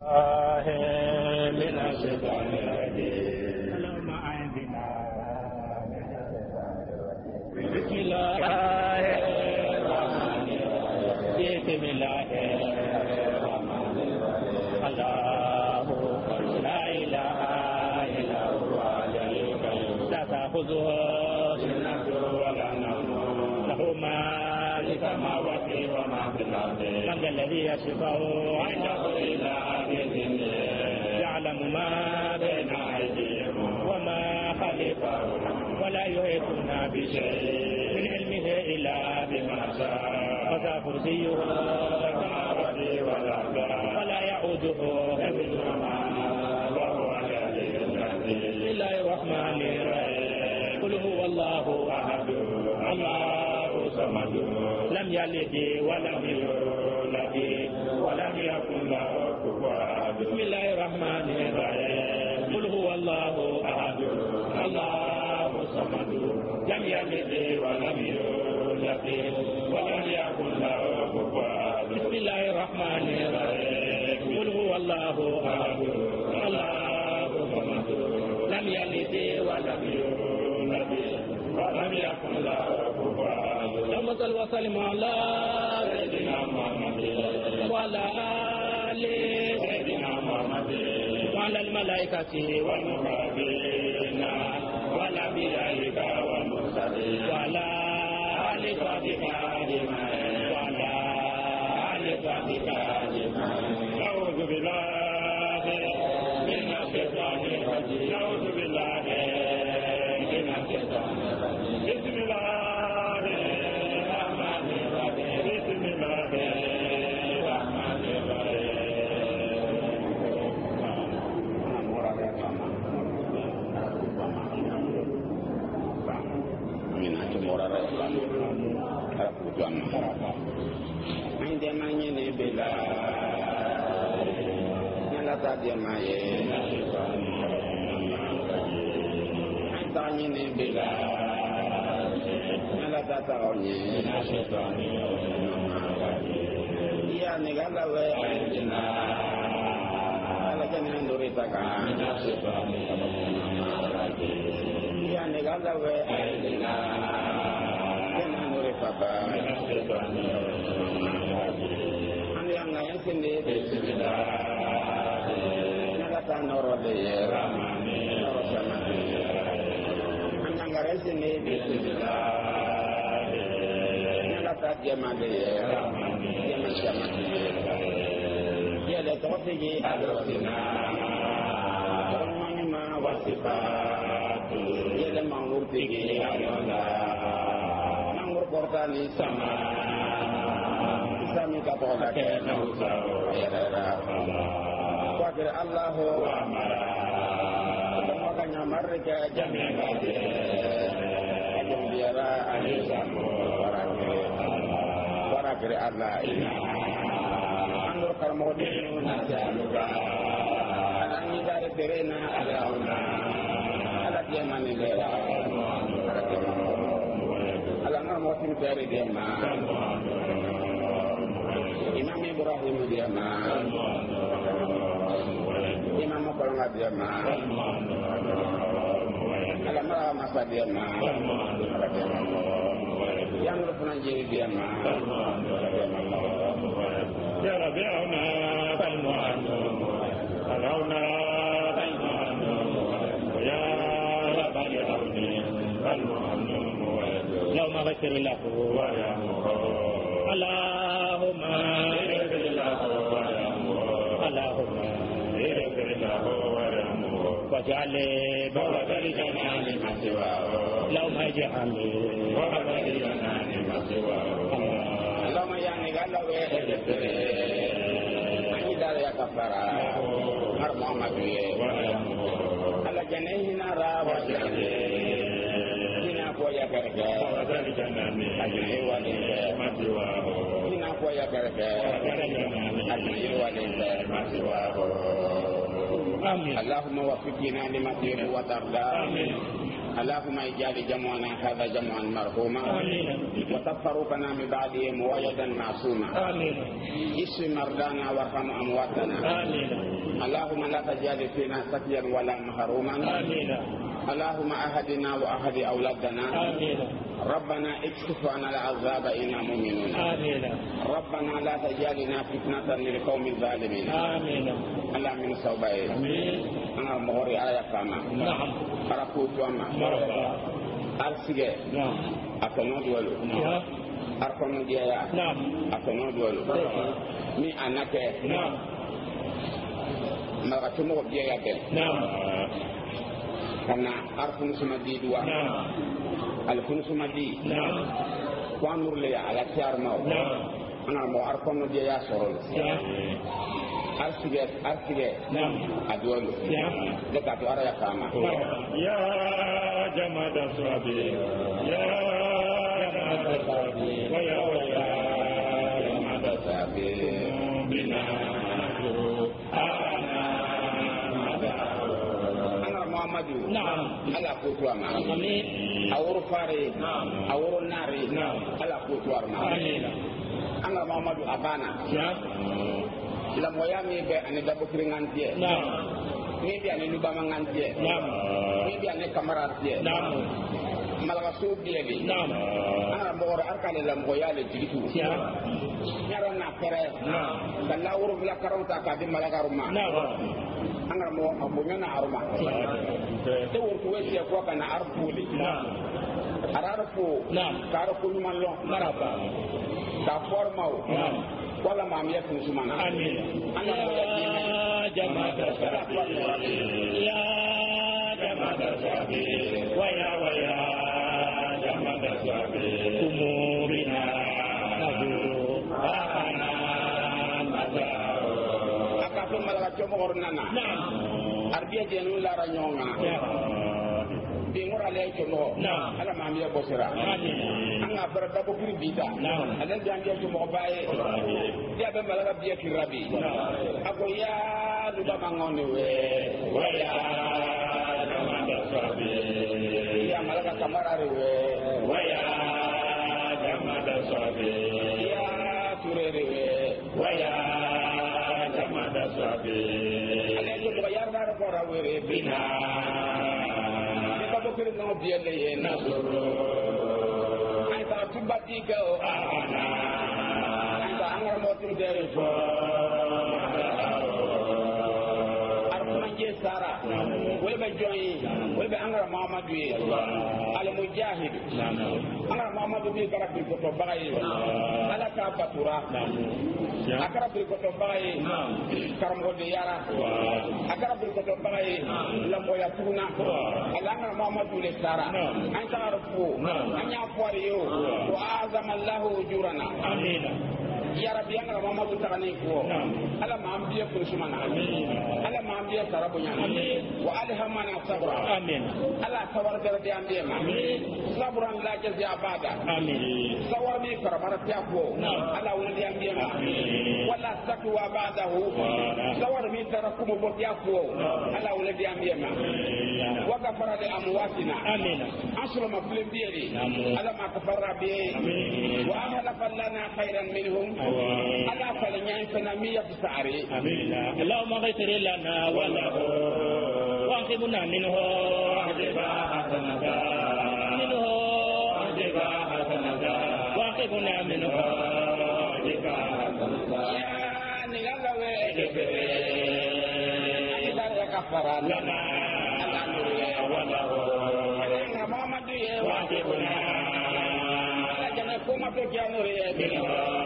من الشيطان الرجيم اللهم أعذنا بسم الله الرحمن الرحيم بسم الله الرحمن الرحيم الله لا إله إلا هو الحي القيوم لا تأخذه سنة ولا نوم له ما في السماوات وما في الأرض من الذي يشفع عنده إلا بإذنه يعلم ما بين أيديهم وما خلفهم ولا يحيطون بشيء من علمه إلا بما شاء وسع كرسيه السماوات والأرض ولا يؤوده حفظهما وهو العلي العظيم بسم الله الرحمن الرحيم قل هو الله أحد الله الصمد لم يلد ولم يولد ولم يكن له كفوا أحد بسم الله الرحمن الرحيم قل هو الله أحد الله الصمد لم يلد ولم يولد ولم يكن له كفوا أحد بسم الله الرحمن الرحيم قل هو الله أحد الله الصمد لم يلد ولم يولد ولم يكن له كفوا أحد اللهم صل وسلم على سيدنا محمد وعلى آل سيدنا محمد وعلى الملائكة والمقربين والأنبياء والمرسلين وعلى آل صحبك أجمعين وعلى آل صحبك أجمعين أعوذ بالله من الشيطان الرجيم أعوذ بالله من الشيطان الرجيم بسم الله Iya negala we aina ala kana ndorita ka iya negala we aina kana ndorita ka andi anga yensinde bismillah nagata norode ramani rosamani anga ngaresinde bismillah dia made dia masyama dia ada topiki adrosina orangnya ma wasifat dia ada mangur tinggi ayona mangur portani sama sami kapola ke nausau ya Allah wakil Allahu amara makanya mereka jami'a biara alisamu kira Allah ini anur karmodinu nasaluka anangi dari terena alauna ala dia manibera ala ngamotin dari dia ma Imam Ibrahim dia ma Imam Kolonga dia ma ala masa dia ma yang pernah jadi dia ma يا ربيعنا فالمعلم أرونا فالمعلم يا رب العون فالمعلم اللهم اغفر له ويرحمه اللهم اغفر له ويرحمه اللهم اغفر له ويرحمه واجعل بوابة الجنان ما سواه اللهم اجعل بوابة الجنان ما سواه اللهم يا نغلا ويدفر اني دار يا كفارا مر محمد على جنينا را وجل هنا كويا كرجا اجري ولي ما سواه هنا كويا كرجا اجري ولي ما سواه اللهم وفقنا لما تحب وترضى اللهم اجعل جمعنا هذا جمعا مرحوما وتفرقنا من بعده موعدا معصوما اشف مرضانا وارحم امواتنا اللهم لا تجعل فينا سقيا ولا محروما اللهم أهدنا وأهد أولادنا ربنا اكشف عنا العذاب إنا مؤمنون ربنا لا تجعلنا فتنة للقوم الظالمين اللهم من صوبائي أنا مغري آية كما أركوت وما أرسجي أكنو دولو أركنو ديايا أكنو دولو مي أنك ما كتمو ديايا بل karena arfun sumadi dua alfun sumadi kuanur le ala tiar mau ana mau arfun dia ya sorol arsige adwal dekat ara ya kama ya jamada sabi ya jamada sabi wa ya jamada sabi bina Muhammadu ala kutuwa ma awuru fare awuru nari ala kutuwa ma anga Muhammadu abana la moya mi be ani dabo kiringan tie mi bi ani luba mangan tie mi bi ani kamara tie malaga so die bi anga mo ora arkale la moya le jitu nyara na pere kala awuru bla karonta ka di malaga ruma anga mo abunya na aruma te wurtu wesi ko kana arfuli ararfu karfu manlo maraba ka formau wala mamiya kun sumana amin anga mo ya jama'ata ya jama'ata sabi wa ya jama'ata sabi umurina naburu ana malaga chomo gornana arbiya jenu lara nyonga bi ngora le chomo ala mamiya bosira anga barada ko kiri bita ala jangiya chomo baye dia be malaga biya kirabi ako ya du ba mangone we waya jamanda sabi ya malaga kamarare we waya jamanda sabi ya turere we waya jamada sabi ale ko yarda ko rawere bina ko ko no biele ye nasoro ay ta tubati ko ana ay ta angar mo tin dere fo armanje sara webe joyi webe angar Muhammadu al mujahid angar Muhammadu bi garab ko to baye ala ka batura akara bir ko to baye karam de yara akara bir ko to baye lambo ya tuna alanga Muhammadu le sara an ta'arfu anya fariyo wa azama Allah ujurana amin ya rabbi anga Muhammadu tagani ko ala ma ambiya ko sumana amin ala ma ambiya sarabunya amin wa alhamana sabra amin ala tawar de ambiya ma amin sabran la jazi abada amin sawar mi karamara tiya ko ala wala de ambiya ma amin wala sakwa ba'dahu sawar mi tarakum botiya ko ala wala de ambiya ma wa gafara li amwatina amin asra ma filim biyadi ala ma kafara bi amin wa ahla lana khairan minhum ala falanya fanamiya bisari amin Allahumma ghfir lana wa lahu wa qibna minhu ajba hasanata minhu ajba hasanata wa qibna minhu ajba hasanata ya nilalawe debere ala kafara lana alhamdulillah wa lahu ala Muhammadu wa qibna ala jana kuma to janore minhu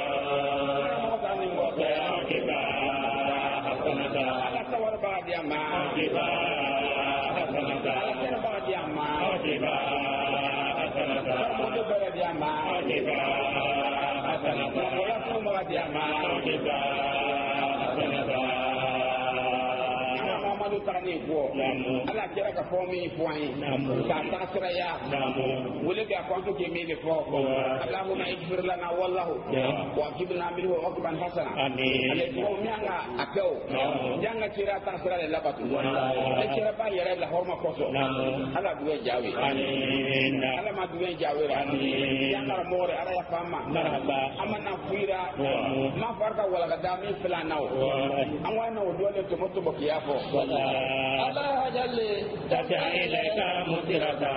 ala tawar badia ma hasanata ala badia ma hasanata ala badia ma hasanata ala badia ma hasanata Muhammadu tarani ko ala kira ka fomi point ka tasraya wala ga kontu ke mi le fo Allahumma ighfir lana wallahu wa jibna minhu uqban hasana ale ko mianga akau janga kira tasra le labatu ale kira ba yere la horma koso ala duwe jawi ala ma duwe jawi janga more ala ya fama amana fuira ma farka wala ga dami filanaw amwana dole to moto bokiya fo Allah jalle ilaika mutirata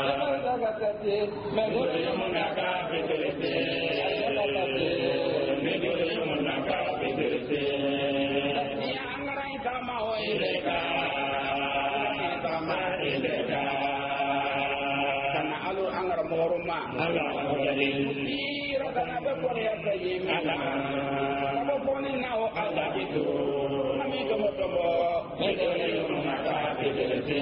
munaka fitrete munaka fitrete ya angara kama wa ilaika kama ilaika kana alu angara moruma Allah jalle irata be ko ya sayyi Allah ko ni nawo Allah itu ami to moto munaka fitrete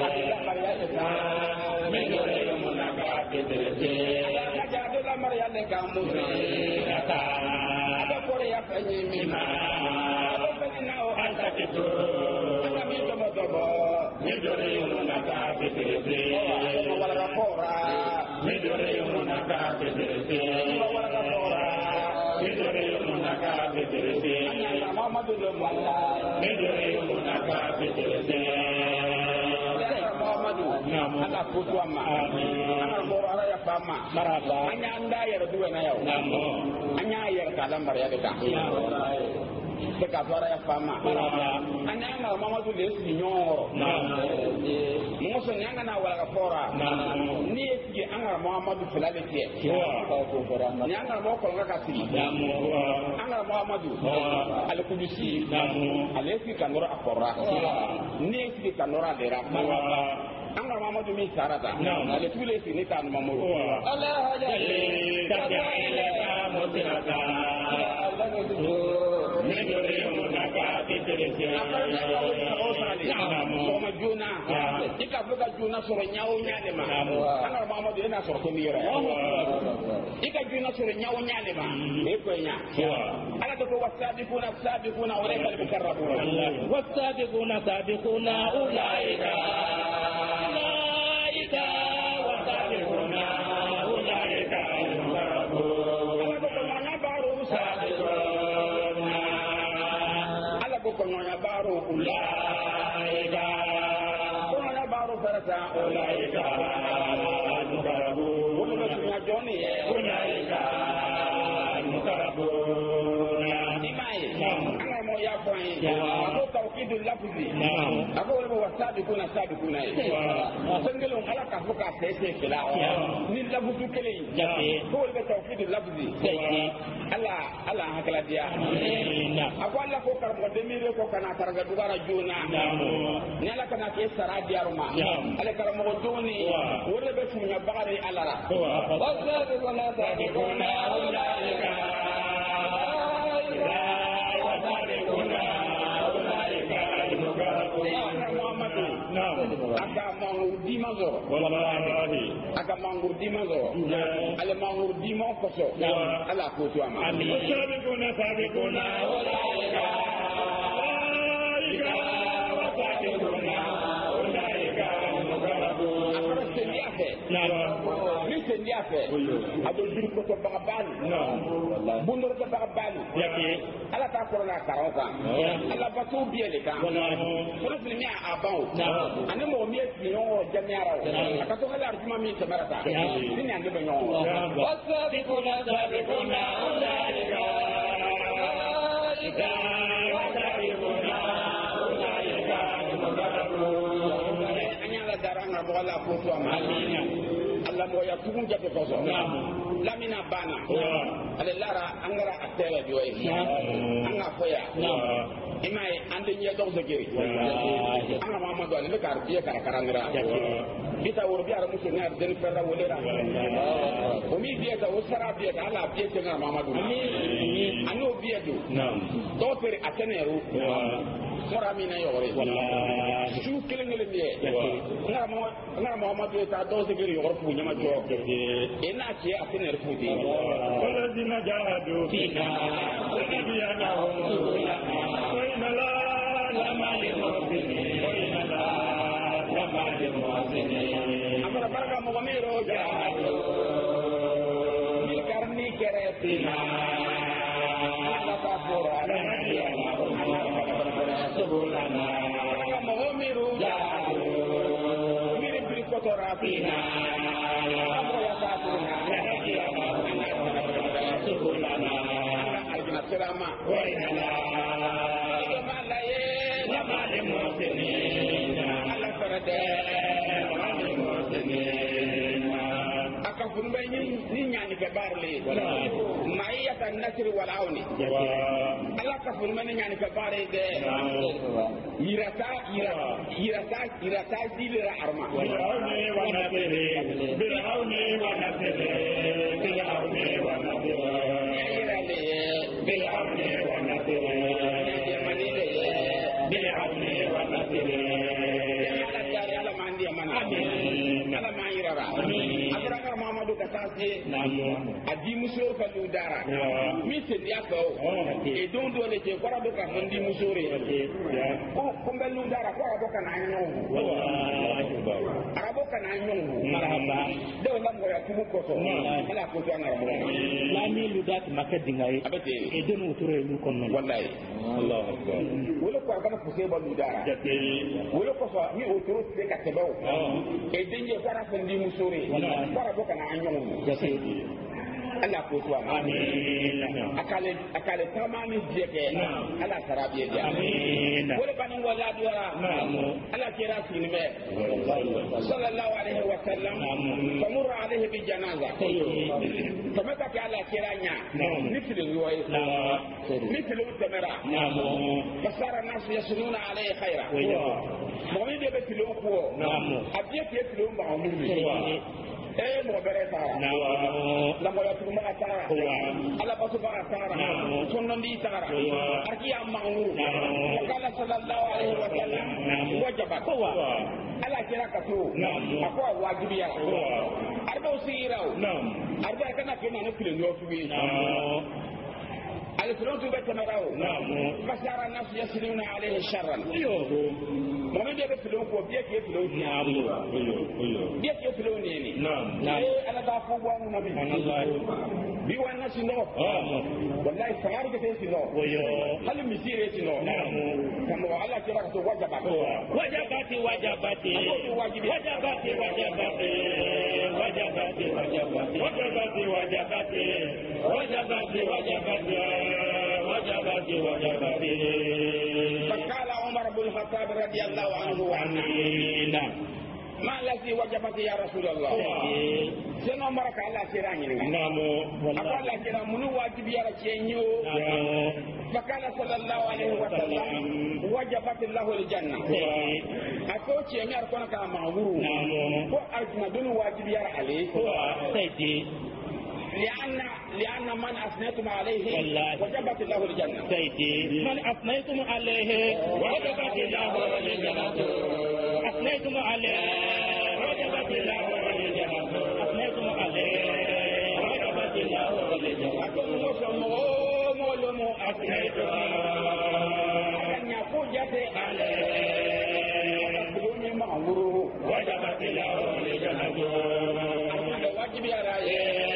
jadi lamar yang kamu kata ada Korea penyimina apa pengenau anda itu kami coba midori munaka fitrete wala rapora midori munaka fitrete wala rapora midori munaka fitrete anya Muhammad midori munaka fitrete anda putu ama anda borara ya fama maraba anya anda ya duwe na yau anya ya kalam bariya beta seka bara ya fama anya anga mama tu les nyoro mo so nyanga na wala fora ni eski anga Muhammadu filale tie nyanga mo ko ngaka si anga Muhammadu al kudusi aleki kanora afora ni eski kanora dera anga Muhammadu mi sarata ale tule si ni tan mamu Allah jalle ta'ala mutirata midori munaka fitrete sama juna ika fuka juna soro nyawo nyale ma anga Muhammadu ina soro ko mira ika juna soro nyawo nyale ma e ko nya ala to wasabiquna sabiquna ulaika al-mukarrabun wasabiquna sabiquna ulaika kononya baro ulaika kononya baro farata ulaika mukarabu wala joni ulaika mukarabu nimai ana mo ya point ako tawkidul lafzi ako wala wasabiquna sabiquna sengelo ala ka fuka tete kila ni lafzu kele ko wala tawkidul lafzi ala hakala dia ako alla ko karbo demire ko kana targa dugara jona ni ala kana ke saradi aruma ala karamo doni wala be tunya bagare alara wasadu wala tabiquna ulaika aga mangur di mazoro wallahi aga mangur di mazoro ale mangur di mo koso ala ko to ama sabiquna sabiquna ulaika wasabiquna ulaika mukarrabun akara sendiafe ni sendiafe ado bir ko to bagabal bundur to bagabal yake ala ta korona karoka ala batu biele ka ko ni abao ane mo mi esi no jamiara akato hala arjuma mi samarata ni ande be nyon wasabiquna sabiquna ulaika wasabiquna ulaika mukarrabun anya la daranga mo la ko to amina Allah mo ya tugun jabe ko so lamina bana ale lara angara atela joy anga foya imai ande nya dog zegeri anga Muhammadu ale be kar biya kar karangira kita wor biya ra musu ngar den ferra wolera o mi biya ta usara biya ta ala biya ta Muhammadu anu biya do do per ateneru mora mina yore wallahi su kelengele biye ngara Muhammadu ta do zegeri yor fu nyama jo ena ci ateneru fu di wala dina jahadu fika biya na ho la la la amara baraka mo mero jahado mi karni keretina ala tapora ya subhana mo mero jahado mi ri kotorafina amro ya tapona ya subhana algina serama wa ila malaye namale muslimin ala farade akan kunbe ni nyani ke barle maiyata nasri wal auni ala ka fulma ni nyani ke bare de irata dilira arma bil auni wa nasri adi musoro ka do dara mi se dia ko e don do le je ko ra do ka fondi musore ko mbelu dara ko ra do ka na nyo arabo ka na nyo marhaba de wala mo ya tumu ko to ala ko to na mo la mi lu dat makadi ngai abete e de mo tore lu kon non wallahi Allahu akbar wala ko ka na fuse ba lu dara wala ko fa ni o toro se ka tebe o e de je ko ra fondi musore ko ra do ka na nyo Allah ko to amin akale tamani jeke Allah tarabiye dia amin wala banan wala duara Allah kira sinbe sallallahu alaihi wa sallam famur alaihi bi janaza famata ka Allah kiranya mithlu riwaya mithlu tamara fasara nas yasununa alaihi khaira mu'min de betilo ko abiye betilo ma'mur mo bere tara la mo yatu ma tara ala basu ba tara sunnan di tara arki amanu kala sallallahu alaihi wa sallam wajaba ala kira ka to akwa wajibi ya arba usirau arba kana kina no kile no tuwi الفلوس بتمرأو فسار الناس يسلون عليه شرا ما من يبي فلوس وبيك يفلوس بيك يفلوس يعني أنا دافع وان نبي بيوان الناس نو والله سعار كتير سنو هل مسير سنو كم الله كلا كتو وجبات فقال عمر بن الخطاب رضي الله عنه ما الذي وجبت يا رسول الله سن عمر قال الله سيراني اقول لك انا من واجب يا رسول فقال صلى الله عليه وسلم وجبت له الجنه اكو تشي مي اركون كان معمور كو ارجنا دون واجب يا عليه لأن من أثنيتم عليه وجبت له الجنة من أثنيتم عليه وجبت له الجنة أثنيتم عليه وجبت له الجنة أثنيتم عليه وجبت له الجنة أثنيتم أن يكون جت عليه وجبت له الجنة واجب يا رايه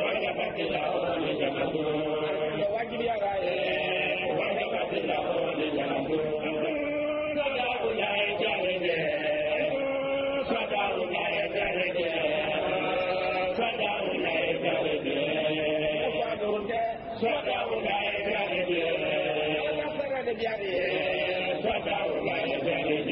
واجب يا راي وجبت له الجنة صدق لا يجرد صدق لا يجرد صدق لا يجرد صدق لا يجرد صدق لا يجرد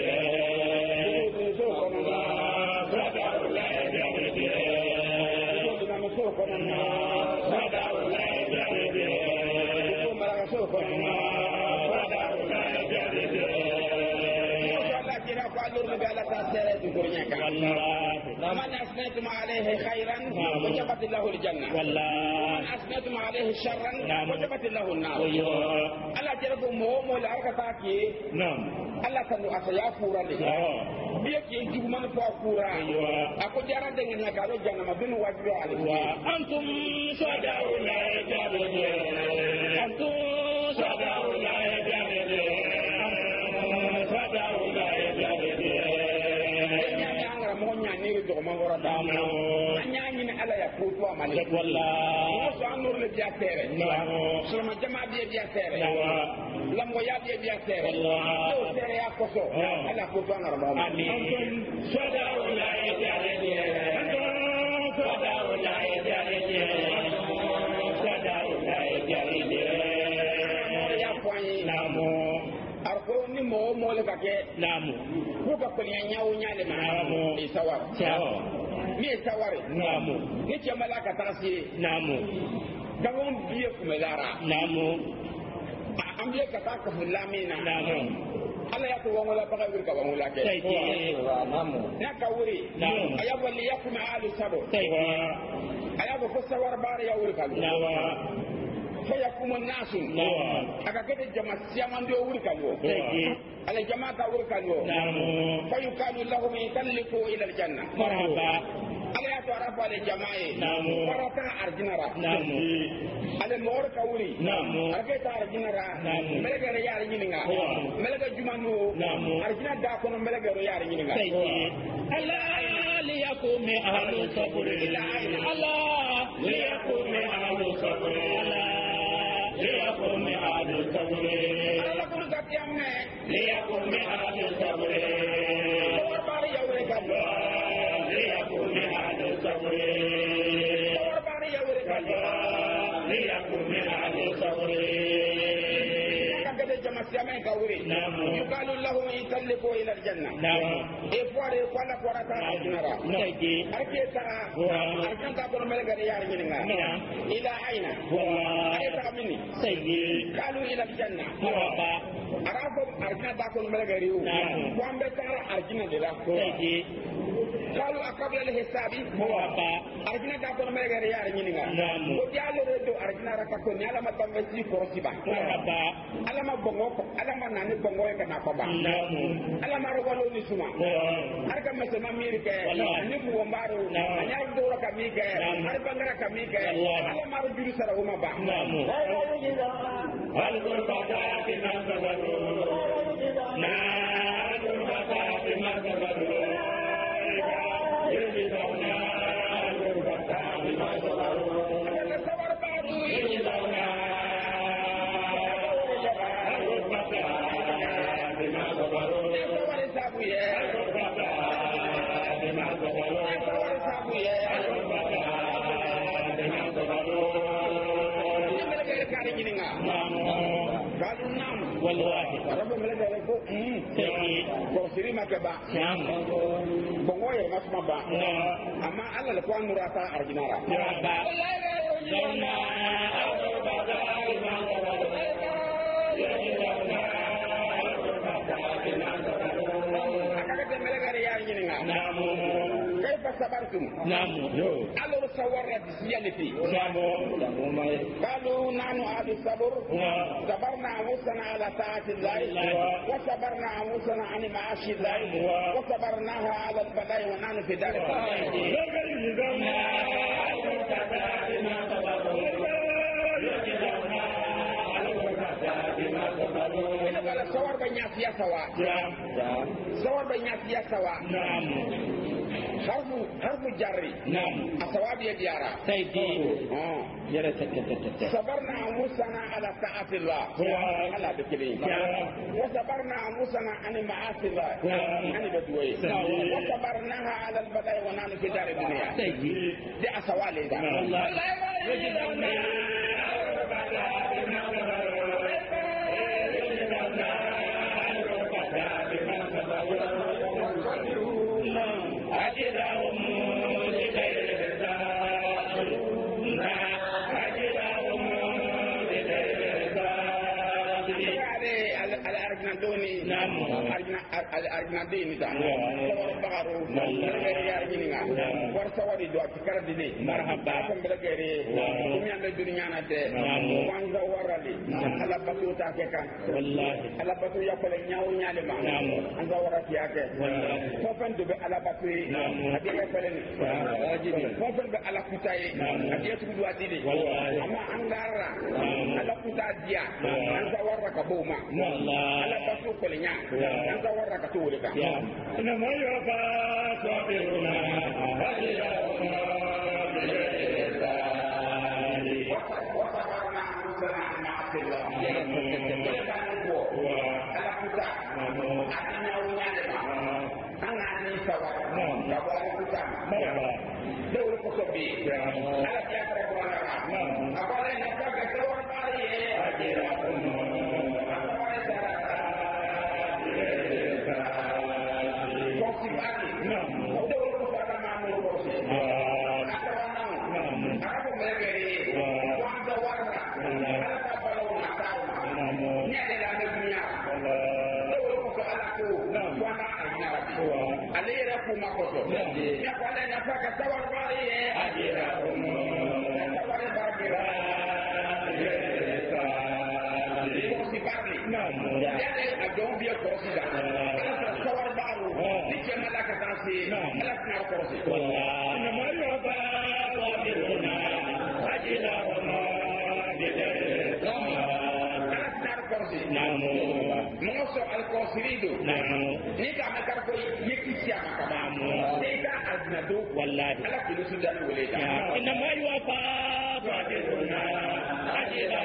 من أثنيتم عليه خيرا وجبت له الجنة ومن أثنيتم عليه شرا وجبت له النار ألا جربوا مومو لأركتاكي ألا كانوا أسيا فورا لك بيك يجيب من فورا أكو جارا دنگن يكالو جنة مبين واجبه عليك أنتم شهداء لا يجابد أنتم شهداء لا يجابد أنتم شهداء لا يجابد mo nya ni do ma wora da mo nya ni ala ya ko to amale wallahi so anur le biya tere so ma jama biya tere la mo ya biya tere to tere ya ko so ala ko to ngara mo amin sada la ya ni sada la ya ni sada la ya ni ya kwani namo arko ni mo le ka ke namo ko ka ko nyawo nyale ma namo isawar mi sawari namo ni ke malaka tarasi namo dawon biye kumelara namo ambiye ka ta ko lamina namo ala ya ko wala baka wir ka wala ke namo ya ka wuri aya wali yakuma alu sabo aya ko sawar bare ya wuri ka namo فيقوم الناس أكاكد الجماعة سيامان ديو وركالو على الجماعة وركالو فيقال لهم يتلقوا إلى الجنة مرحبا على يتعرف على الجماعة ورطا أرجنرا على مور كوري أرجتا أرجنرا ملك ريال جنينغا ملك جمانو أرجنا داكون ملك ريال جنينغا الله ليقوم أهل الصبر الله ليقوم أهل الصبر ليقوم أهل الصبر ليقوم أهل الصبر ليقوم أهل الصبر ليقوم أهل الصبر يقال لهم يسلكوا إلى الجنة إفوار يقال قرطا أجنرا أركيتا أركنتا قول ملك ريال منها إلى أين أيتا مني قالوا إلى الجنة أرافهم أركنتا قول ملك ريو وان بتارا أرجنا دلا قالوا أقبل الحساب أرجنا قول ملك ريال منها وجعلوا ردو أرجنا ركاكو نيالا ما تنبسي كورسيبا alama bongo alama nani bongo e kana ko ba alama ro walo ni suma arka mese mamiri ke ni bu mbaro anya do ro kamike ar bangara kamike alama ro biru sara uma ba hal ko bata ki man sabadu na ko bata ki man sabadu yiri dauna ko bata ki man sabadu ala sabar baadu yiri dauna والله رب ملك لكو كوسري ما كبا بونغو يا ما با اما الله لكو نوراتا ارجنارا جونا كيف صبرتم؟ نعم. قالوا صورنا بسيالتي. نعم. قالوا نحن أهل الصبر. صبرنا أنفسنا على طاعة الله. وصبرنا أنفسنا عن معاصي الله. وصبرناها على البلاء ونحن في دار صور banyak siasawa. صور banyak siasawa. حرف جري الصواب يجارا صبرنا أنفسنا على طاعة الله على بكلين وصبرنا أنفسنا عن معاصي الله عن بدوي وصبرناها على البلاء ونحن في دار الدنيا دي أسوالي ده Arjunadini ta sawar bagaru bergere ya jininga war sawari do akara dini marhaba kam bergere kumi anda dunia nate wanga warali ala batu ta ke kan wallahi ala batu ya ko nyaaw nyaale ma anga warati yake ko fen do be ala batu adi ya ko len ko fen be ala kutaye adi ya tudu adidi amma angara ala kutadia anga waraka boma ala batu ko nya anga warra ka to wole ka إنما يوفى صابرون أجرهم وصبرنا أنفسنا عن معصية الله ala kuta adina unyane ana ni sawa ka ba kuta de wala ko sobi ala ya kare ko ala akole na ka ka to bari e ajira ko si bari de wala ko fara ma mo ko si ako megeri wanda warna ala ka balo na taw ni ale la ne dunya alira kuma koto ya kwale na faka tawar bari e ajira tawar bagira kosi bari ya ne adon biya kosi da tawar baru ni ke malaka tasi malaka na kosi inna ma yuba sabiruna ajira Mengoso al-Qasirido. Ni ka makar ko yeki siama kama. Ni ka aznadu wallahi. Ala kulu sudan walida. Inna ma yuwafa sabiruna ajira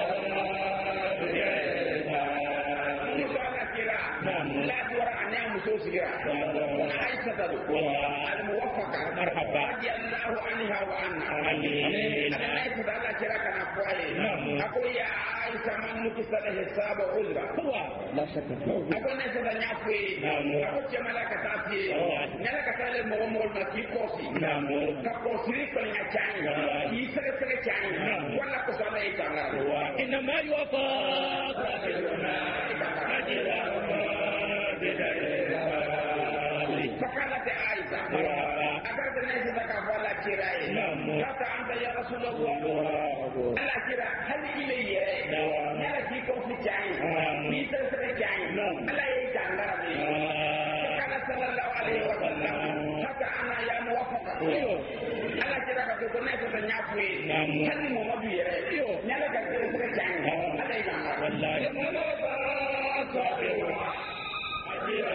ni ka nakira. La dura anya muso sigira. Aisha tadu. Al-muwaffaqa. Marhaba. Radiyallahu anha wa anha. Amin. Aisha dala kira kana fuai. Aku ya Aisha man mukisala hisaba uzra. لا شك ako ne sa danya fwe ako chamala ka tasi nyala ka tale mo mo ma ki kosi ka kosi ko ni achani ki sere sere chani wala ko sa mai tanga inna ma yuwafa sabiruna ajira fakala te aiza agar de ne sa ka wala kirai kata anta ya rasulullah ala kira hal ilayya nyala ki kosi chani ni sere sere chani ala yi tanga ni fakala sallallahu alaihi wasallam kata ana ya muwafaqa ala kira ka ko ne sa nya fwe hal mo ma biere nyala ka sere sere chani ala yi tanga wallahi sabiruna ajira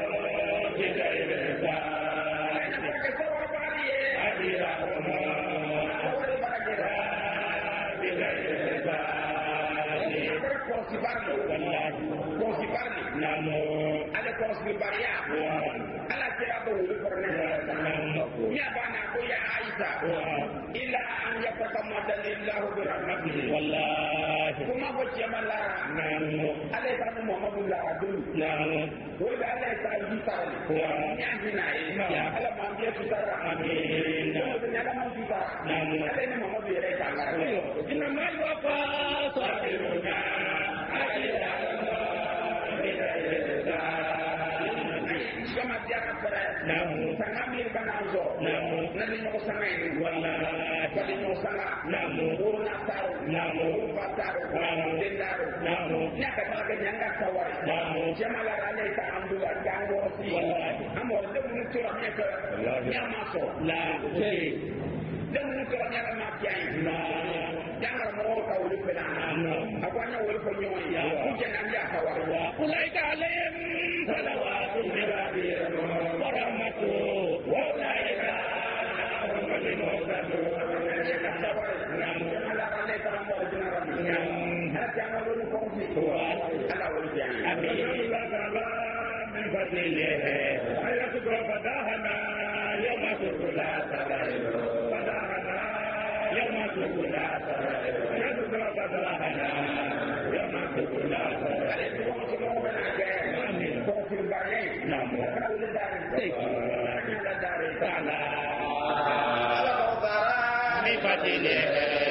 ada kos baria ala kira ko wulu forne ya bana ko ya Aisha illa an yatakamada lillahu bi rahmatihi wallahi kuma ko jamala ala ta mo Muhammadu la adul wo da ala ta yi tare ya dina ya ala ma biya tu tara amin ya da ma tu tara ala ni Muhammadu ya ta ngara inna ma yuwafa sabiruna ajira kama dia kapara sangamir bananzo nani mo sangai wallahi kali mo sanga uruna taru urfataru dendaru nyaka taga nyanga sawari jamala ale ta ambula gango si amor de mun tura nyaka nyama so la de mun tura nyaka ma piai janga mo ka wuli pela akwanya wuli ko nyoy ku jana ya sawari ulaika alayhim salawatu min rabbihim wa rahmatuhu wa ulaika hum al-muhtadun من فضله أن يذكر فداهنا يوم تبلى سرائر فداهنا يوم تبلى سرائر يذكر فداهنا يوم تبلى سرائر من فضله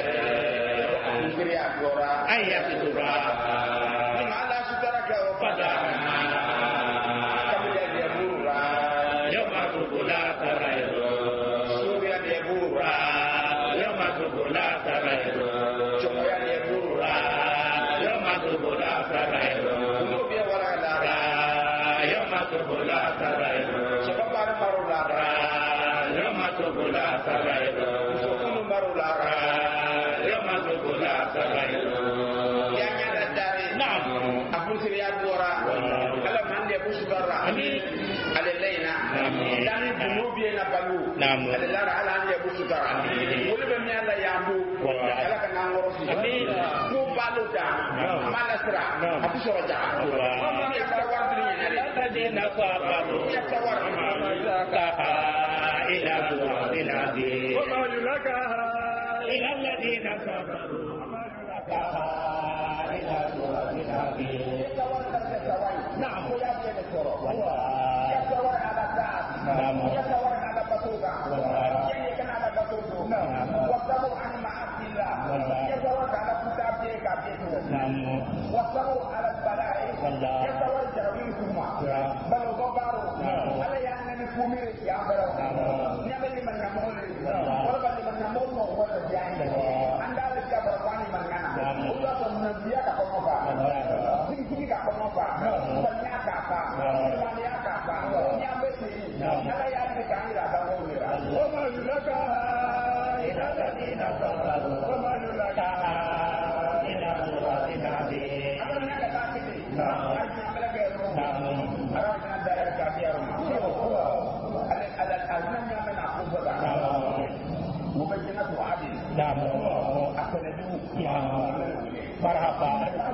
أن يذكر فداهنا يوم تبلى سرائر يوم تبلى سرائر يوم تبلى سرائر يوم تبلى سرائر يوم تبلى سرائر يوم تبلى سرائر نعم aku siriat dora kalau mande busbar mara alalaina dan dunubi na balu alallara ala ya busutara wala be mi ala yambu ala ka ngoro fi ko balu da amala sira ati soro ja ya tawar dunya alladina sabaru ya tawar ka ila biladi wa ma yulaka ila alladina sabaru ma yulaka ila biladi نعم ويا بين الصورة يتصور على الساعة يتصور على بطوطة يكن على بطوطة والصبر عن معاصي الله يتصور على كتاب ديك عبيته والصبر على البلاء يتصور جربيكم بل وضباروا ألا يعني نفهمي يا بلو نعمل من نمول وربا من نمول وقوة الجاهل عند ذلك برقاني من نانا الله سنبيا كفنوفا سنكي كفنوفا وما يلقى إلى الذين صبروا وما يلقى إلى ذو عظيم مبينة عدل مرحبا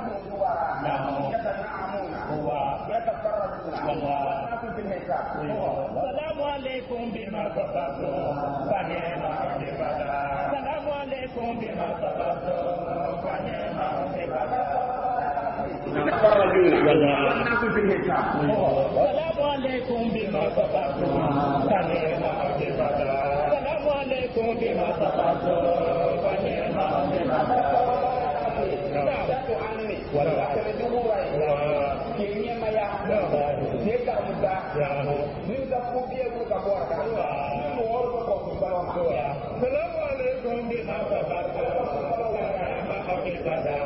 يتنعمون يتفرجون والناس في الحساب السلام عليكم بما صبرتم فنعم عقبى السلام عليكم بما صبرتم فنعم عقبى يتفرجون والناس في الحساب السلام عليكم بما صبرتم فنعم عقبى السلام عليكم بما صبرتم فنعم عقبى satu anni wala terjuru rai kimia maya deka muda ni da kubie ku ka bor ka ni wor ko ko balon assalamu alaikum bi hababat ma hakikata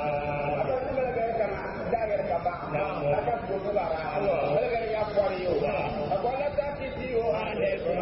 dagar ka ba akas ko bara dagar ya kwari yo akola ta ti o alaikum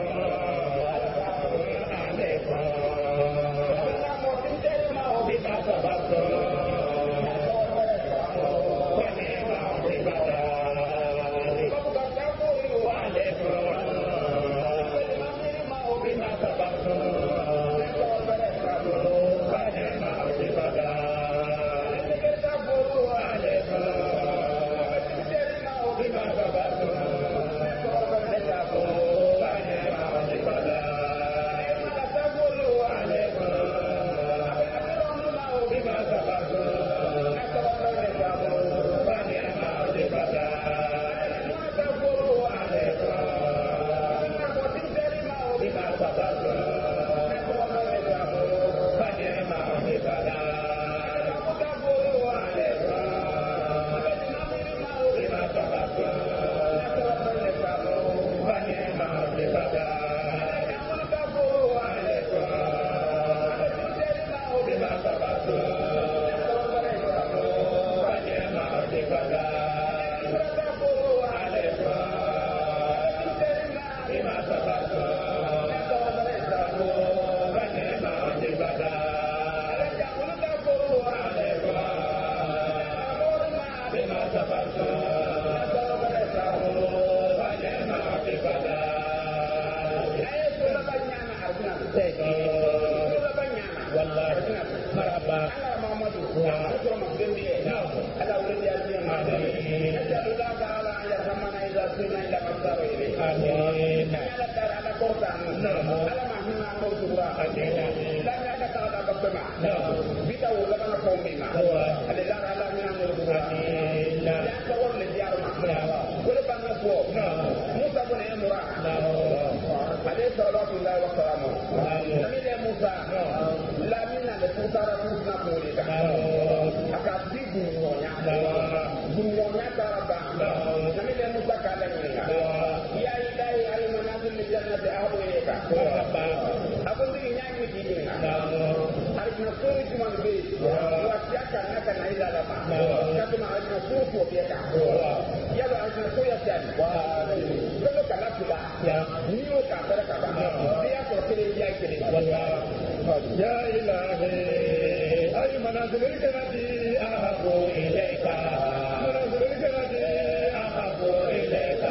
يا إلهي أي منازل الجنة أحب إليك منازل الجنة أحب إليك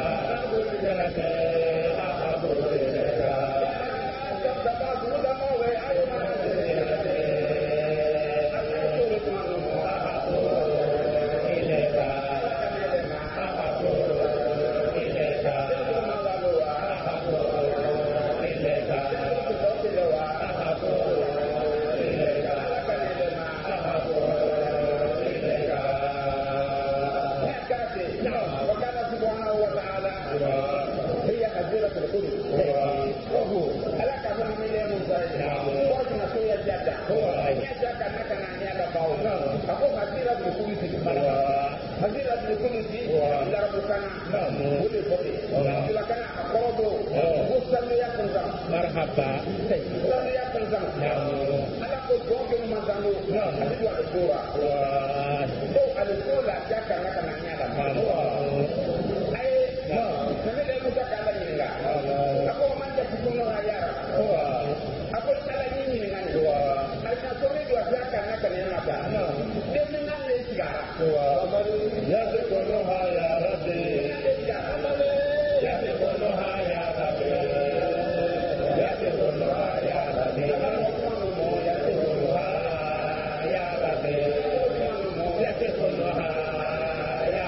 hadiratul qudus ala ka fa mi le musa ko na so ya jada ya jada na kana ni ala bawo ako hadiratul qudus hadiratul qudus la rabukana wole bote la kana akorodo ko samme ya kunza marhaba samme ya kunza ala ko gobe manzano hadidu al-qura do al-qura jaka na kana ni ala bawo ai kami dia muka kala ni enggak aku manja kuno ayar aku kala ni dengan dua ada sore dua jaka nak kena mata dia dengan le sigara ya se kono haya rabbi ya se kono haya rabbi ya se kono haya rabbi ya se kono haya rabbi ya se kono haya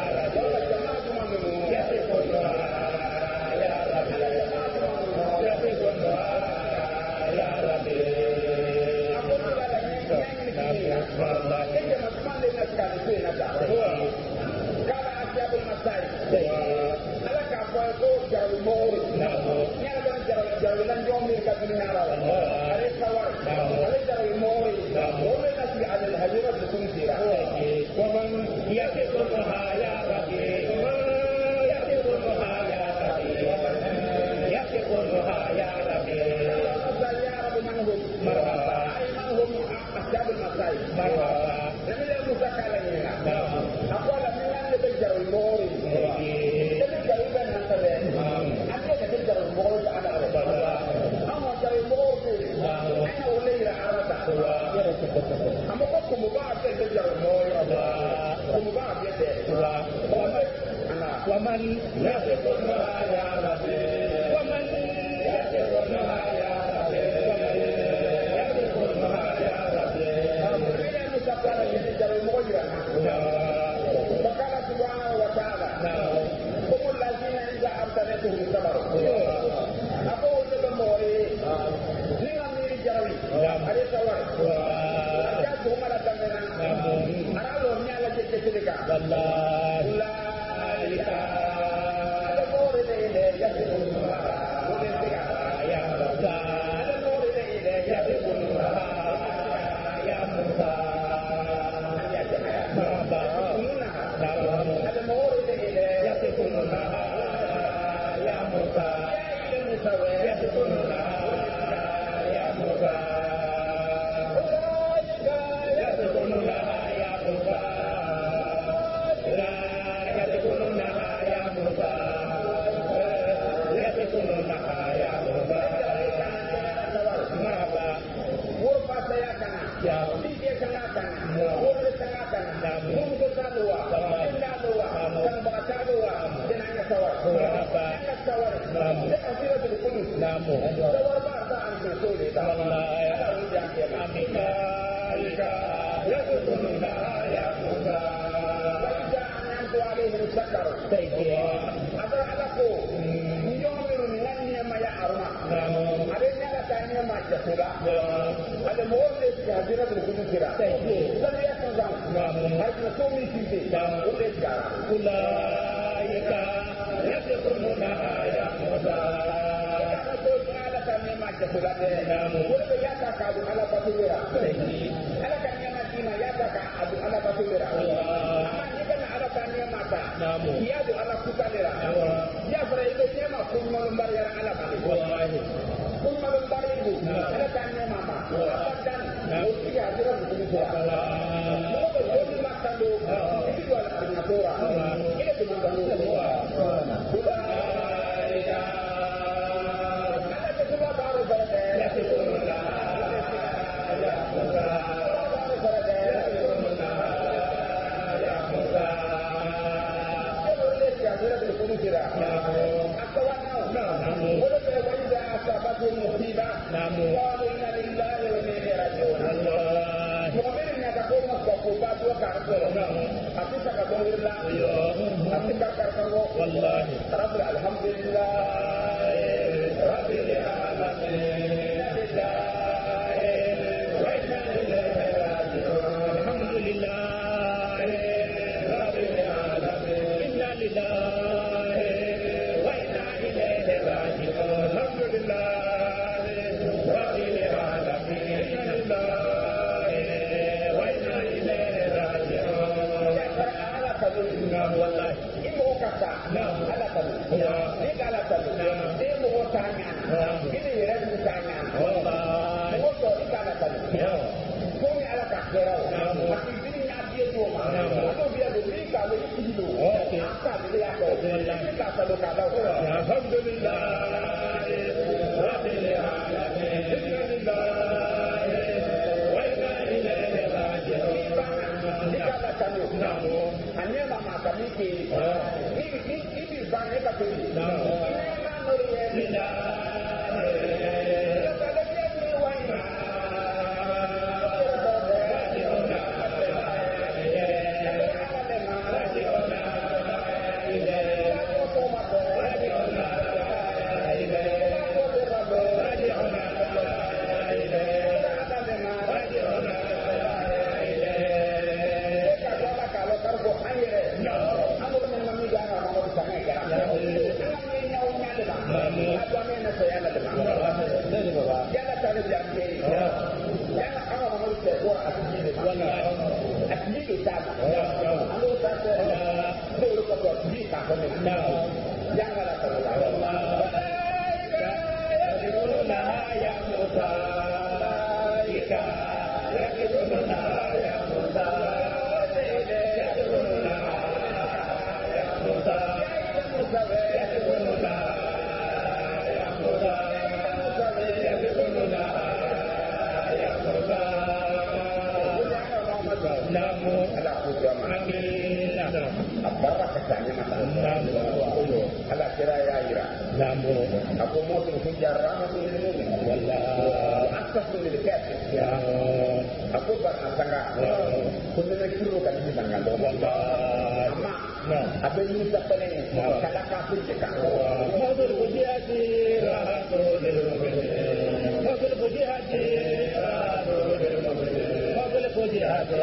لله وإنا إليه راجعون ni kala talu ni mo tanya ini yere ni tanya mo to ni kala talu ko ni ala ka kera ati bini na die do ma to bia do ni ka lo ni do aka ni ya ko ni ka talu ka da alhamdulillah rabbil alamin anyela makamiki hivi bane kabisa neno lile aku mau sejarah atas milikat aku bersangka kemudian kilo kan di tanggal apa ini sampai kalau kafir cekak mau berpuji haji mau berpuji haji mau berpuji haji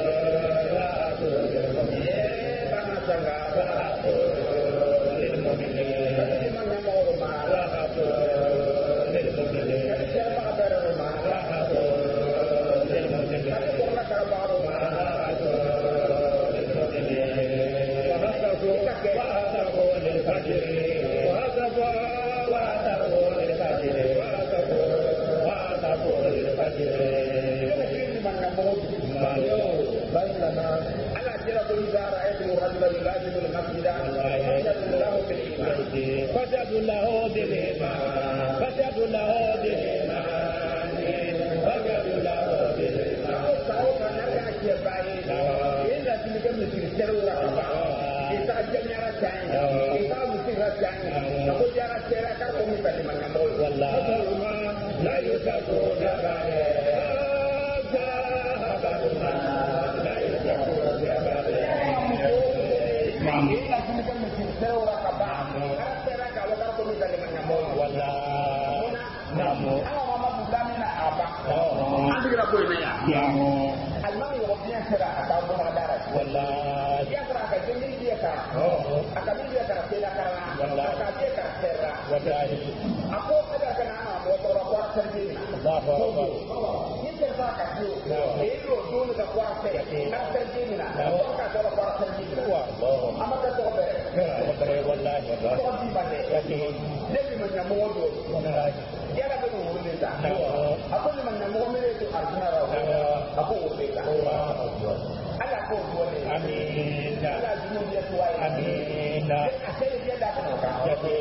aku ada kenapa motor kuat sendiri. Ini terpakai itu dulu tak kuat sendiri lah. Kalau kalau kuat sendiri. Amat tu beres. Wallahi. Kau di mana? Jadi macam modul. Dia ada betul tak? Aku ni macam modul itu artinya aku tak. Ada aku boleh. Amin. Ada jenis dia tuai. Amin. Akhirnya dia dapat. Jadi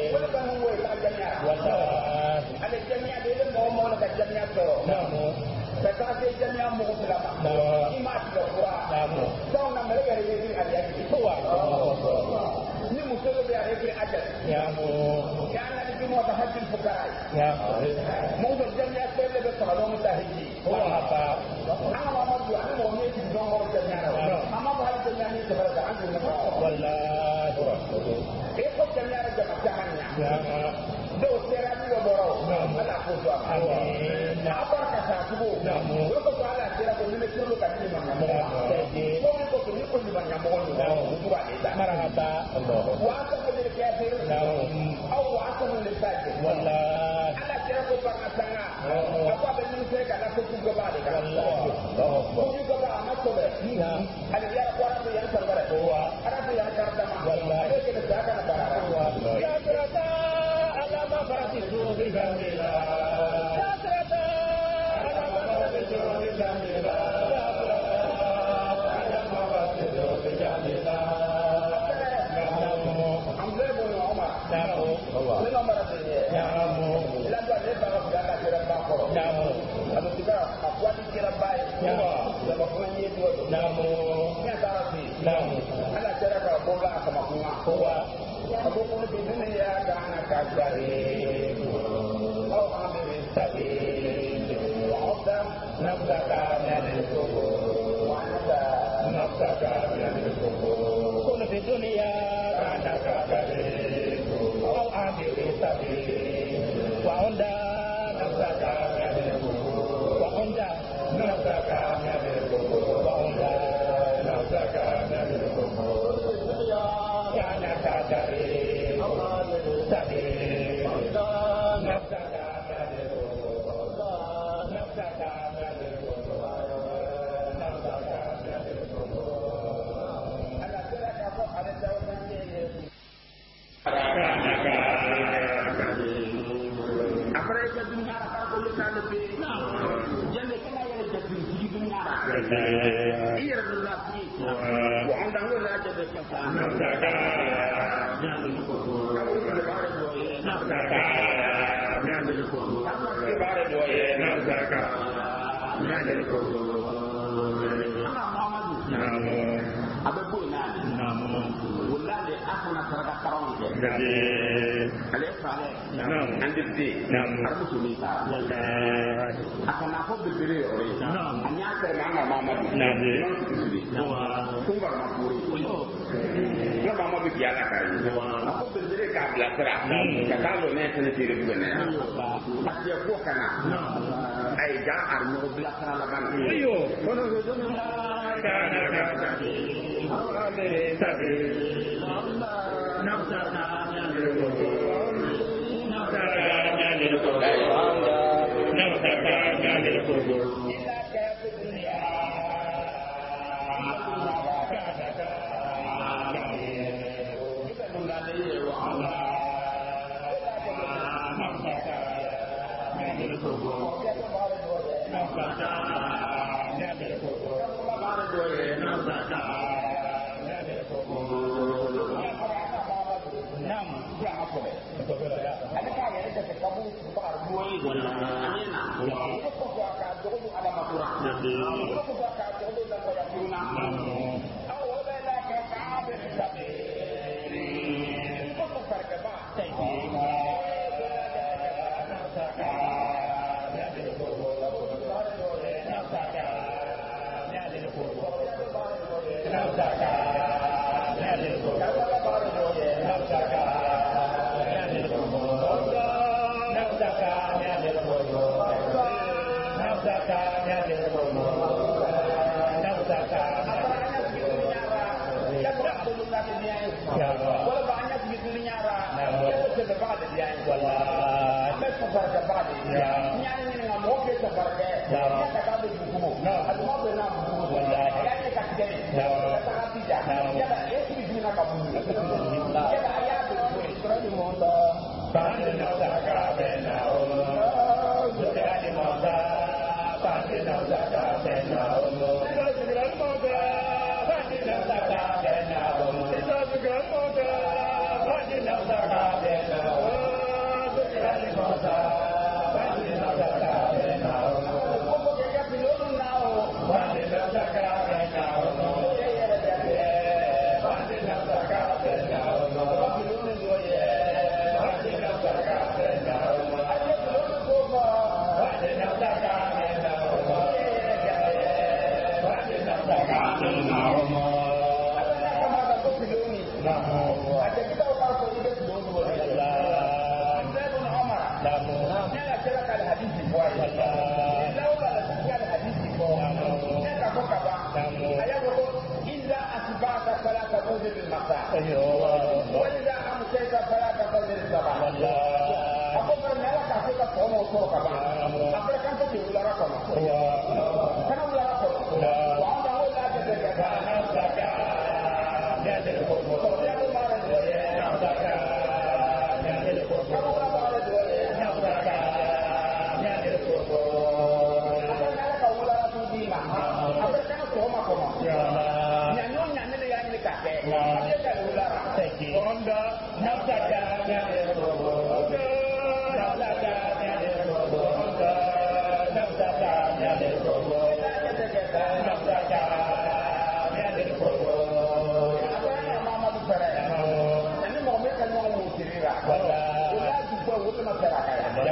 ada jamnya dia mau nak jamnya tu. Sekarang jamnya mau berapa? Imat berapa? Jangan nak mereka ini ada itu. Ini musuh dia ini ada. Ya mu. Jangan ada cuma tahajud bukan. Ya. Mau jamnya tu lebih terlalu tahajud. Apa? Anak mama dua ni mau ni tinggal mau jamnya. Mama bahal jamnya ni seberapa? Wallahi. Ikut jamnya ada macamnya. Ya. Do serani borong. Ada foto apa? Apa kata aku? Kalau soalan kira kau ni perlu kata mana? Jadi, kau ni kau ni pun di mana mana? Buat itu. Marahaba. Wasa menjadi kafir. Awak menjadi kafir. Wallah. Ada kira kau pernah sangat. Apa benar saya kata aku juga balik. Aku juga amat sobat. Ada dia orang yang sabar. Ada yang kerja. Wallah. Ada kita jaga negara. Ya kerja.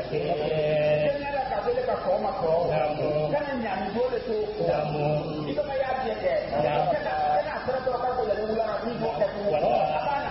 Kenya ka bele ka koma ko. Kana nyami dole to. Ito ma ya je ke. Kana sura to ka ko ya ula ni ko ka ko. Apana.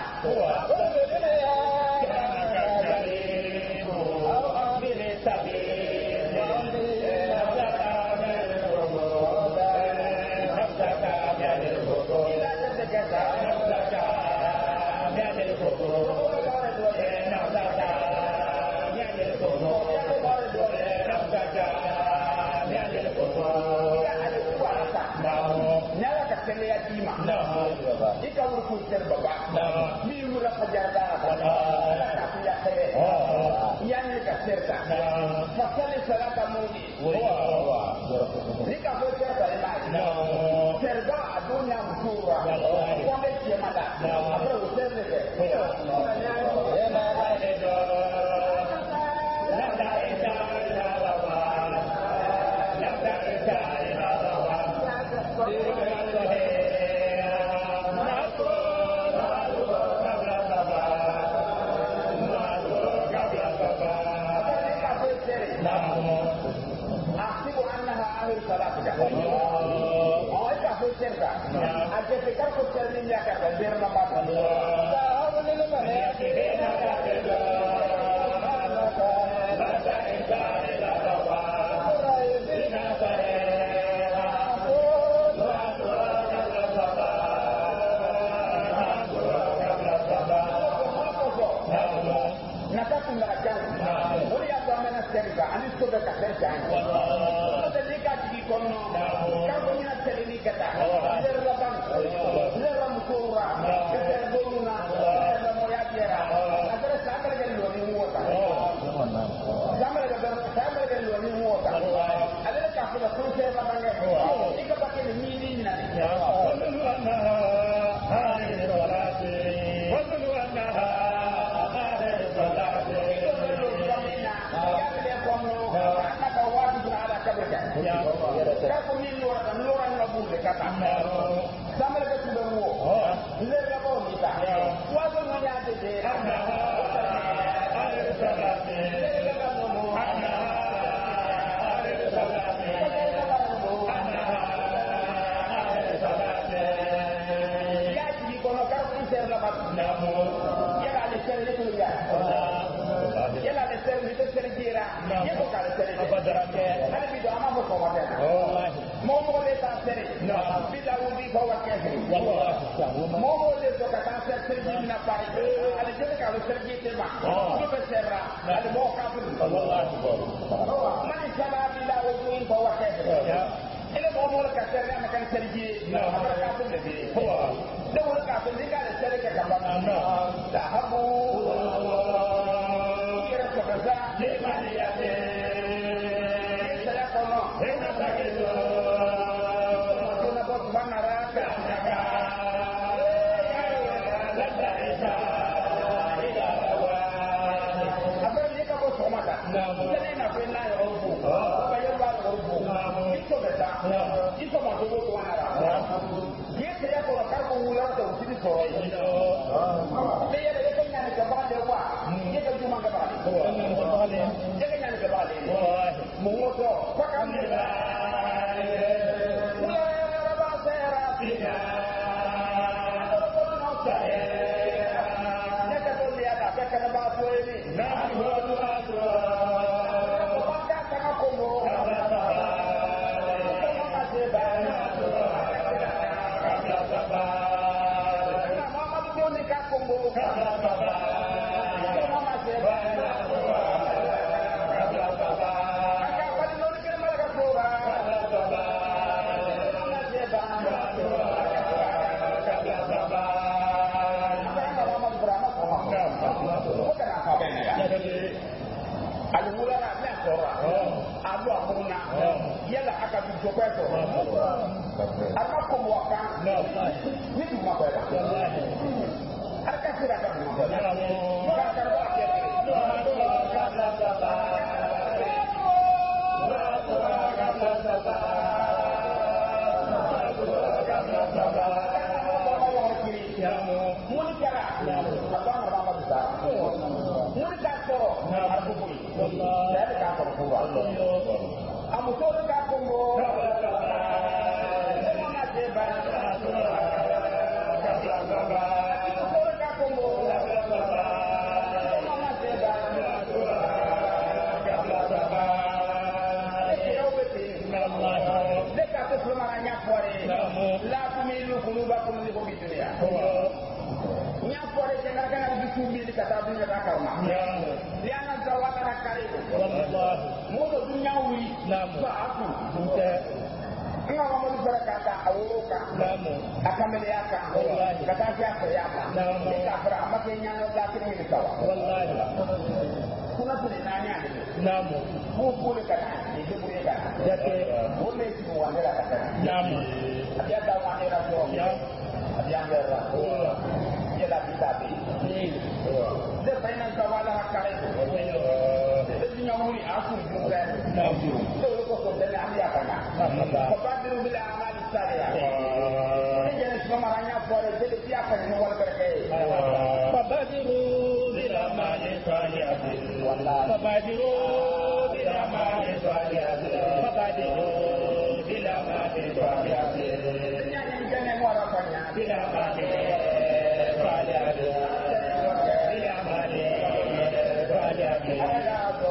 Ika urku terbaba, miru la fajarda, la kuya kere, yani ka serta, fasale salata mudi, ika ko serta ila, serta adunya mtura, kwambe kiamada, apre userne ke, amusoro ka kongo mona teba la kumilu kuluba kumuli ko bituya nya pore jenga kana bisu bi ka tabu nya ka karma liana zawata rakari wallahi modo dunya wi ba aku ina wa mo barakata awoka akamele yaka wallahi kata yaka yaka ka fara amake nya no la kini ni sawa wallahi kuna tuni nani ade namo mo kule kana ni bure kana yake wole si wandera kana namo dia da wandera ko ya dia ngera dia da bitabi de baina zawala hakare de dunya muri aku juga namo ko ko de la ya kana fabadiru bil a'mal salihah ni jenis pemaranya boleh jadi siapa yang wala berke fabadiru bil a'mal salihah fabadiru bil a'mal salihah fabadiru bil a'mal salihah yang jangan warapanya bil a'mal salihah bil a'mal salihah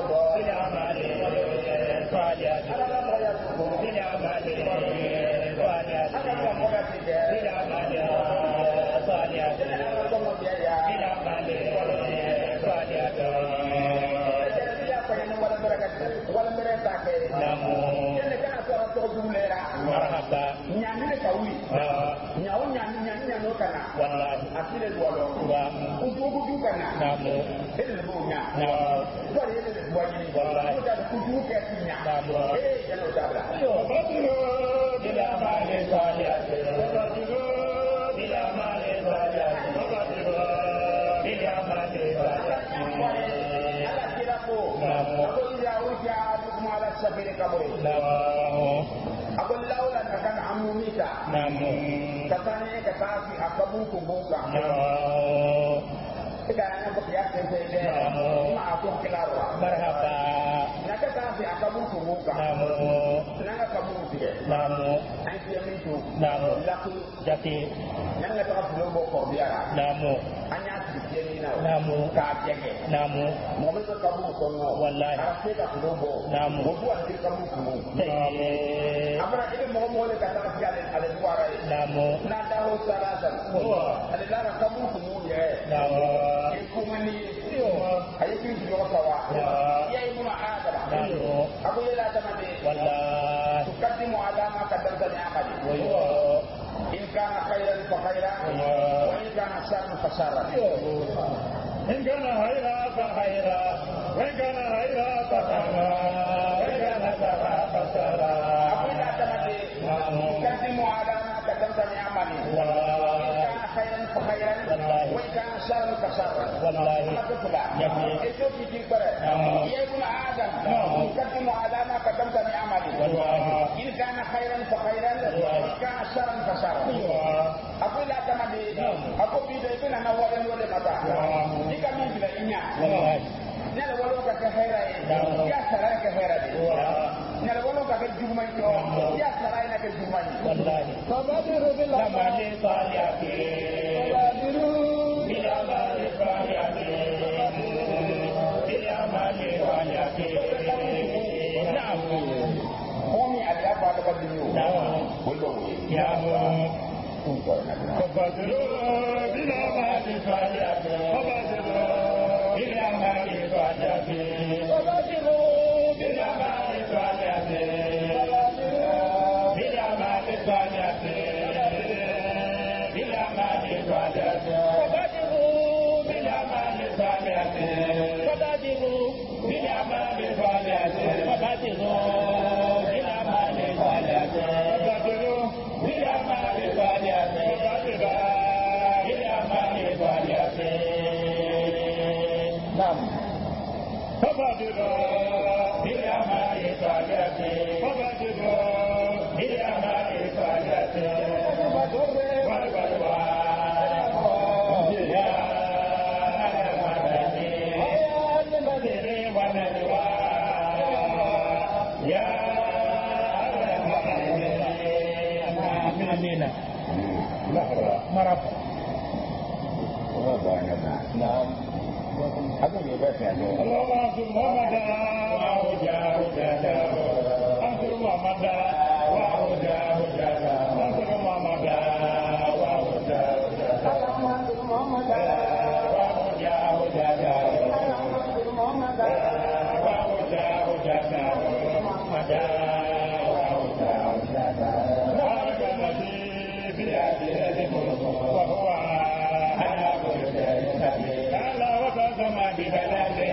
asile dualo kujuku kana namo ele bunya kwa ele bwajini wallahi kwa kujuku kenya jalo tabla bila male salih bila male salih bila male salih ala kirako ako ila uja kuma ala sabiri kaburi ako laula nakana amumita namo katanya katasi akabu kumbuka Sekarang bekerja sesuai maafkan kelarwa berhaba. Naga tapi akamu kumbuka. Naga kamu dia. Nanti yang itu. Laku jati. Naga tak perlu bokor biara. Hanya sedikit ini. Kajian. Mobil kamu semua. Wallahi. Arti tak perlu bok. Buat diri kamu kumbuka. Apa ini mau boleh kata sekali ada suara. Nada husarasan. Adalah kamu kumbuka. Kumani ayo tu sawa ya ibnu adam aku ila tamade wallahi tukaddimu alama kadantani amali in kana khairan fa khairan wa in kana sharran fa sharran in kana khairan fa khairan wa in kana khairan fa sharran wa in kana sharran fa sharran aku ila tamade tukaddimu alama kadantani amali khairan fa khairan wa kana sharran fa sharran wallahi itu fikir bare ya ibnu adam mukaddimu alama qaddamta ni amali in kana khairan fa khairan wa kana sharran fa sharran aku ila tamadi aku bida itu na wale mata jika mimi bila inya nala walo ka khairan ya sara ka khairan nala walo ka jumai ya sara na ka jumai wallahi fabadiru bil amali salihati fabadiru bil amali salihati bil amali salihati na'am kami ada pada dunia belum ya fabadiru bil amali salihati fabadiru bil amali salihati fabadiru bil amali salihati bil amali salihati bil amali salihati fabadiru bil amali salihati fabadiru bil amali salihati fabadiru bil amali salihati fabadiru bil amali salihati bil amali salihati nam fabadiru bil amali salihati fabadiru bil amali salihati مرض نعم أقول بس يعني الله محمد وأوجاه جدا أنصر محمد وأوجاه جدا أنصر محمد وأوجاه جدا أنصر محمد وأوجاه جدا أنصر محمد وأوجاه جدا محمد وأوجاه جدا بارك المسيح في هذه وهو على كل شيء قدير على وسط ما ببلاده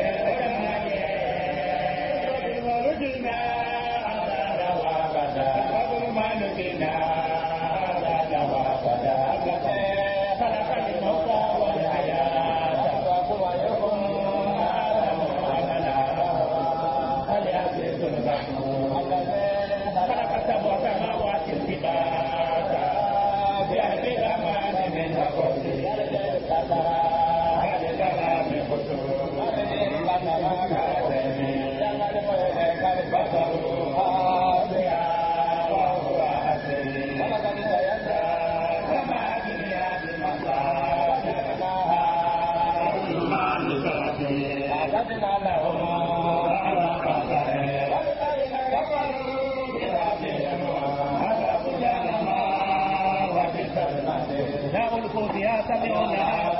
ورجنا أبدا وأبدا وظلماننا أبدا وأبدا خلق الموت والحياة وهو يكون آدم عملا العزيز الرحيم خلق سبع سماوات سباقا بأهل الأمان من قبل لا ألقوا فيها سمعنا